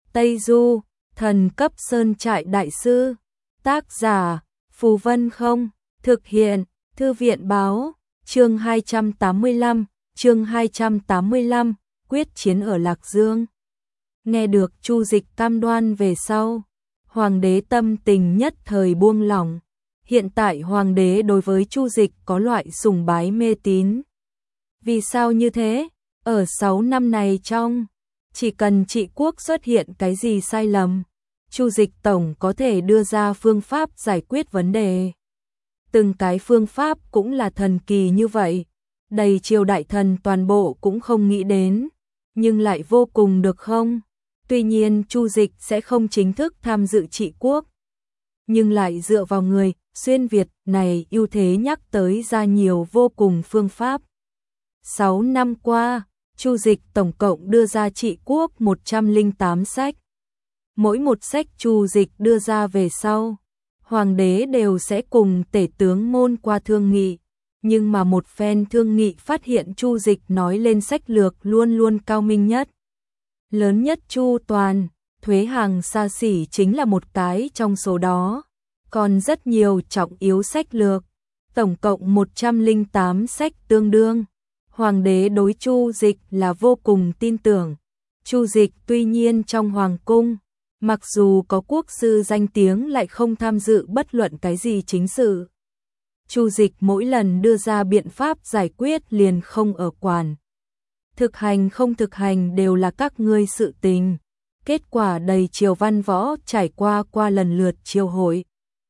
Tây Du, thần cấp sơn trại đại sư. Tác giả, Phù Vân Không. Thực hiện, Thư viện Báo. Chương 285, quyết chiến ở Lạc Dương. Nghe được Chu Dịch cam đoan về sau, hoàng đế tâm tình nhất thời buông lỏng. Hiện tại hoàng đế đối với Chu Dịch có loại sùng bái mê tín. Vì sao như thế? Ở 6 năm này trong, chỉ cần trị quốc xuất hiện cái gì sai lầm, Chu Dịch tổng có thể đưa ra phương pháp giải quyết vấn đề. Từng cái phương pháp cũng là thần kỳ như vậy, đầy triều đại thần toàn bộ cũng không nghĩ đến, nhưng lại vô cùng được không? Tuy nhiên Chu Dịch sẽ không chính thức tham dự trị quốc, nhưng lại dựa vào người xuyên Việt này ưu thế nhắc tới ra nhiều vô cùng phương pháp. 6 năm qua, Chu Dịch tổng cộng đưa ra trị quốc 108 sách. Mỗi một sách Chu Dịch đưa ra về sau, hoàng đế đều sẽ cùng tể tướng môn qua thương nghị, nhưng mà một phen thương nghị phát hiện Chu Dịch nói lên sách lược luôn luôn cao minh nhất, lớn nhất chu toàn, thuế hàng xa xỉ chính là một cái trong số đó, còn rất nhiều trọng yếu sách lược, tổng cộng 108 sách tương đương. Hoàng đế đối Chu Dịch là vô cùng tin tưởng. Chu Dịch tuy nhiên trong hoàng cung, mặc dù có quốc sư danh tiếng lại không tham dự bất luận cái gì chính sự. Chu Dịch mỗi lần đưa ra biện pháp giải quyết liền không ở quản. Thực hành không thực hành đều là các ngươi sự tình. Kết quả đầy triều văn võ trải qua lần lượt triều hội.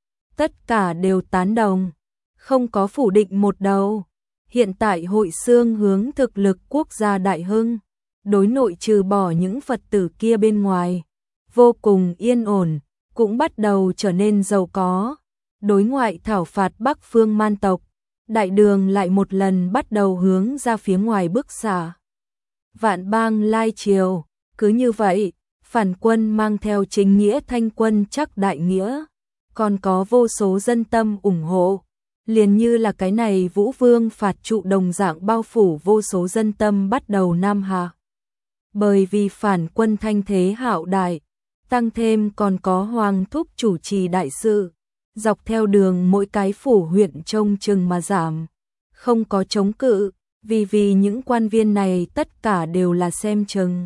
Tất cả đều tán đồng, không có phủ định một đầu. Hiện tại hội xương hướng thực lực quốc gia đại hưng, đối nội trừ bỏ những Phật tử kia bên ngoài, vô cùng yên ổn, cũng bắt đầu trở nên giàu có. Đối ngoại thảo phạt Bắc phương man tộc, đại đường lại một lần bắt đầu hướng ra phía ngoài bước xả. Vạn bang lai triều, cứ như vậy, phản quân mang theo chính nghĩa thanh quân chắc đại nghĩa, còn có vô số dân tâm ủng hộ. Liền như là cái này Vũ Vương phạt trụ đồng dạng bao phủ vô số dân tâm bắt đầu nam hạ. Bởi vì phản quân thanh thế hạo đại, tăng thêm còn có hoàng thúc chủ trì đại sự, dọc theo đường mỗi cái phủ huyện trông chừng mà giảm, không có chống cự, vì những quan viên này tất cả đều là xem chừng.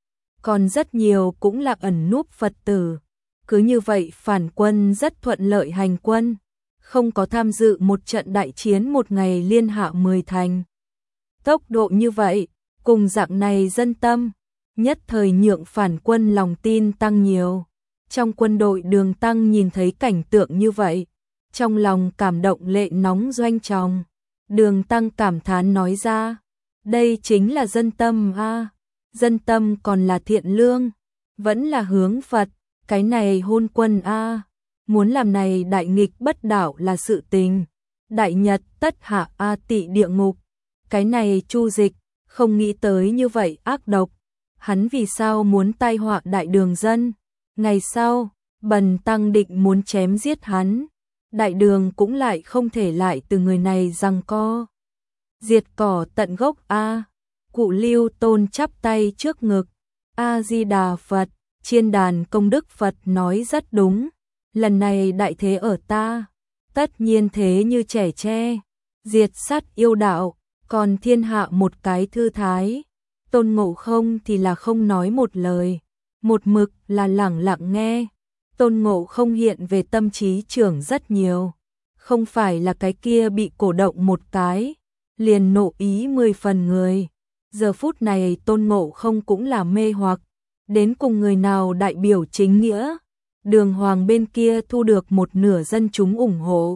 Còn rất nhiều cũng là ẩn núp Phật tử. Cứ như vậy phản quân rất thuận lợi hành quân, không có tham dự một trận đại chiến một ngày liên hạ 10 thành. Tốc độ như vậy, cùng dạng này dân tâm, nhất thời nhượng phản quân lòng tin tăng nhiều. Trong quân đội Đường Tăng nhìn thấy cảnh tượng như vậy, trong lòng cảm động lệ nóng doanh tròng. Đường Tăng cảm thán nói ra, đây chính là dân tâm a, dân tâm còn là thiện lương, vẫn là hướng Phật, cái này hôn quân a. Muốn làm này đại nghịch bất đạo là sự tình. Đại nhật tất hạ a tị địa ngục. Cái này Chu Dịch không nghĩ tới như vậy ác độc. Hắn vì sao muốn tai họa đại đường dân? Ngày sau, Bần Tăng định muốn chém giết hắn. Đại đường cũng lại không thể lại từ người này giằng co. Diệt cỏ tận gốc a. Cụ Lưu Tôn chắp tay trước ngực. A Di Đà Phật, Chiên đàn công đức Phật nói rất đúng. Lần này đại thế ở ta, tất nhiên thế như trẻ tre, diệt sát yêu đạo, còn thiên hạ một cái thư thái. Tôn Ngộ Không thì là không nói một lời, một mực là lẳng lặng nghe. Tôn Ngộ Không hiện về tâm trí trưởng rất nhiều, không phải là cái kia bị cổ động một cái, liền nộ ý 10 phần người. Giờ phút này Tôn Ngộ Không cũng là mê hoặc, đến cùng người nào đại biểu chính nghĩa. Đường Hoàng bên kia thu được một nửa dân chúng ủng hộ.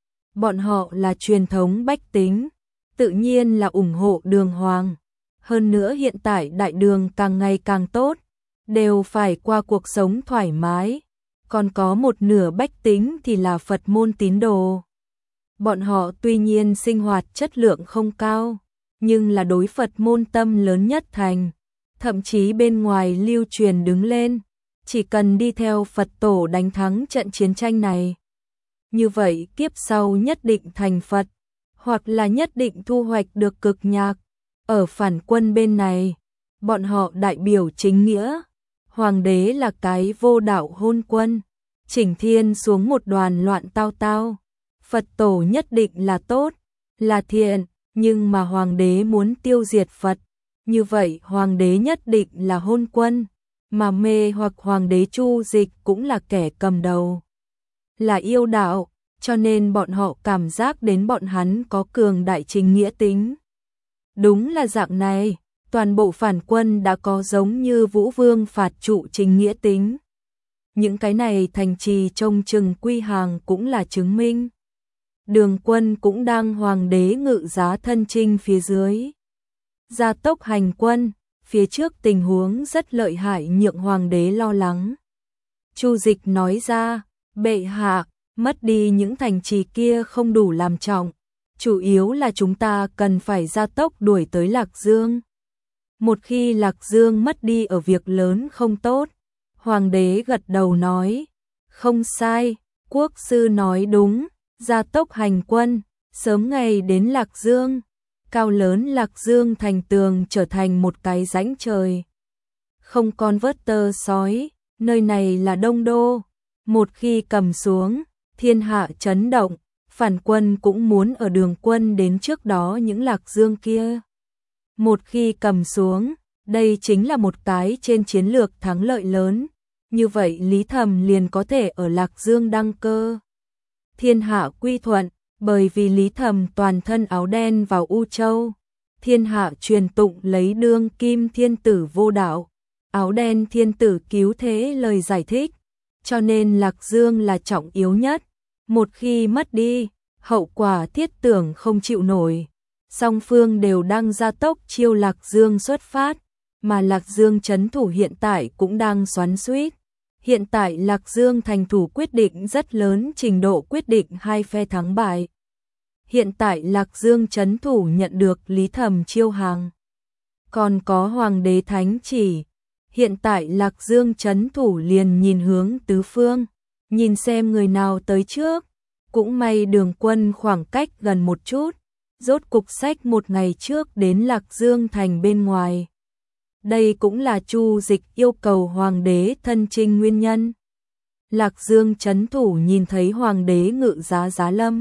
Bọn họ là truyền thống bách tính, tự nhiên là ủng hộ Đường Hoàng. Hơn nữa hiện tại đại đường càng ngày càng tốt, đều phải qua cuộc sống thoải mái. Còn có một nửa bách tính thì là Phật môn tín đồ. Bọn họ tuy nhiên sinh hoạt chất lượng không cao, nhưng là đối Phật môn tâm lớn nhất thành. Thậm chí bên ngoài lưu truyền đứng lên. Chỉ cần đi theo Phật tổ đánh thắng trận chiến tranh này, như vậy kiếp sau nhất định thành Phật, hoặc là nhất định thu hoạch được cực nhạc. Ở phản quân bên này, bọn họ đại biểu chính nghĩa, Hoàng đế là cái vô đạo hôn quân, chỉnh thiên xuống một đoàn loạn tao tao. Phật tổ nhất định là tốt, là thiện, nhưng mà hoàng đế muốn tiêu diệt Phật, như vậy hoàng đế nhất định là hôn quân, mà mê hoặc hoàng đế Chu Dịch cũng là kẻ cầm đầu, là yêu đạo, cho nên bọn họ cảm giác đến bọn hắn có cường đại chính nghĩa tính. Đúng là dạng này, toàn bộ phản quân đã có giống như Vũ Vương phạt trụ chính nghĩa tính. Những cái này thành trì trông chừng quy hàng cũng là chứng minh. Đường quân cũng đang hoàng đế ngự giá thân chinh phía dưới. Gia tốc hành quân, phía trước tình huống rất lợi hại nhượng hoàng đế lo lắng. Chu Dịch nói ra, bệ hạ, mất đi những thành trì kia không đủ làm trọng. Chủ yếu là chúng ta cần phải gia tốc đuổi tới Lạc Dương. Một khi Lạc Dương mất đi ở việc lớn không tốt, hoàng đế gật đầu nói, không sai, quốc sư nói đúng, gia tốc hành quân, sớm ngày đến Lạc Dương, cao lớn Lạc Dương thành tường trở thành một cái rãnh trời. Không còn vớt tơ sói, nơi này là Đông Đô, một khi cầm xuống, thiên hạ chấn động, phản quân cũng muốn ở đường quân đến trước đó những Lạc Dương kia. Một khi cầm xuống, đây chính là một cái trên chiến lược thắng lợi lớn, như vậy Lý Thầm liền có thể ở Lạc Dương đăng cơ. Thiên hạ quy thuận, bởi vì Lý Thầm toàn thân áo đen vào U Châu, thiên hạ truyền tụng lấy đương kim thiên tử vô đạo, áo đen thiên tử cứu thế lời giải thích, cho nên Lạc Dương là trọng yếu nhất, một khi mất đi, hậu quả thiết tưởng không chịu nổi. Song phương đều đang gia tốc chiêu Lạc Dương xuất phát, mà Lạc Dương trấn thủ hiện tại cũng đang xoắn xuýt. Hiện tại Lạc Dương thành thủ quyết định rất lớn, trình độ quyết định hai phe thắng bại. Hiện tại Lạc Dương trấn thủ nhận được Lý Thầm chiêu hàng. Còn có hoàng đế thánh chỉ. Hiện tại Lạc Dương trấn thủ liền nhìn hướng tứ phương, nhìn xem người nào tới trước. Cũng may đường quân khoảng cách gần một chút, rốt cục sách một ngày trước đến Lạc Dương thành bên ngoài. Đây cũng là Chu Dịch yêu cầu hoàng đế thân chinh nguyên nhân. Lạc Dương trấn thủ nhìn thấy hoàng đế ngự giá Giá Lâm,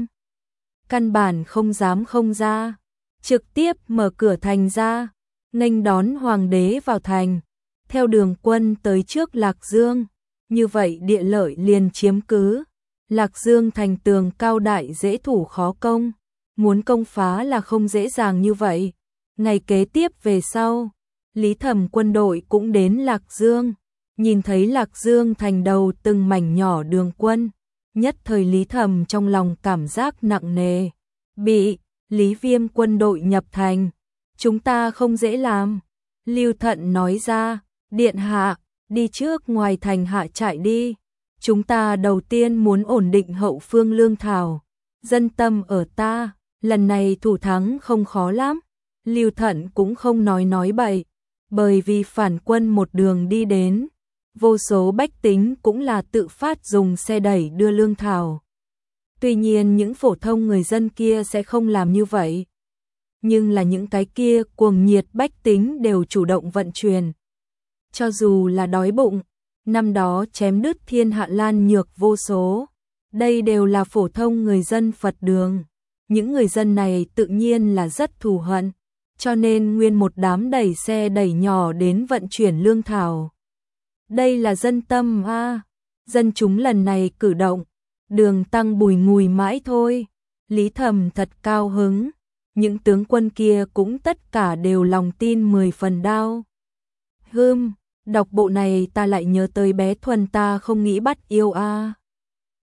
căn bản không dám không ra, trực tiếp mở cửa thành ra, nghênh đón hoàng đế vào thành, theo đường quân tới trước Lạc Dương, như vậy địa lợi liền chiếm cứ. Lạc Dương thành tường cao đại dễ thủ khó công, muốn công phá là không dễ dàng như vậy. Ngày kế tiếp về sau, Lý Thầm quân đội cũng đến Lạc Dương, nhìn thấy Lạc Dương thành đầu từng mảnh nhỏ đường quân, nhất thời Lý Thầm trong lòng cảm giác nặng nề, bị Lý Viêm quân đội nhập thành, chúng ta không dễ làm. Lưu Thận nói ra, điện hạ, đi trước ngoài thành hạ trại đi, chúng ta đầu tiên muốn ổn định hậu phương lương thảo, dân tâm ở ta, lần này thủ thắng không khó lắm. Lưu Thận cũng không nói bậy, bởi vì phản quân một đường đi đến, vô số bách tính cũng là tự phát dùng xe đẩy đưa lương thảo. Tuy nhiên những phổ thông người dân kia sẽ không làm như vậy, nhưng là những cái kia cuồng nhiệt bách tính đều chủ động vận chuyển. Cho dù là đói bụng, năm đó chém đứt thiên hạ lan nhược vô số, đây đều là phổ thông người dân Phật đường. Những người dân này tự nhiên là rất thù hận, cho nên nguyên một đám đẩy xe đẩy nhỏ đến vận chuyển lương thảo. Đây là dân tâm a, dân chúng lần này cử động, đường tăng bùi ngùi mãi thôi. Lý Thầm thật cao hứng, những tướng quân kia cũng tất cả đều lòng tin 10 phần đao. Đọc bộ này ta lại nhớ tới bé Thuần ta không nghĩ bắt yêu a.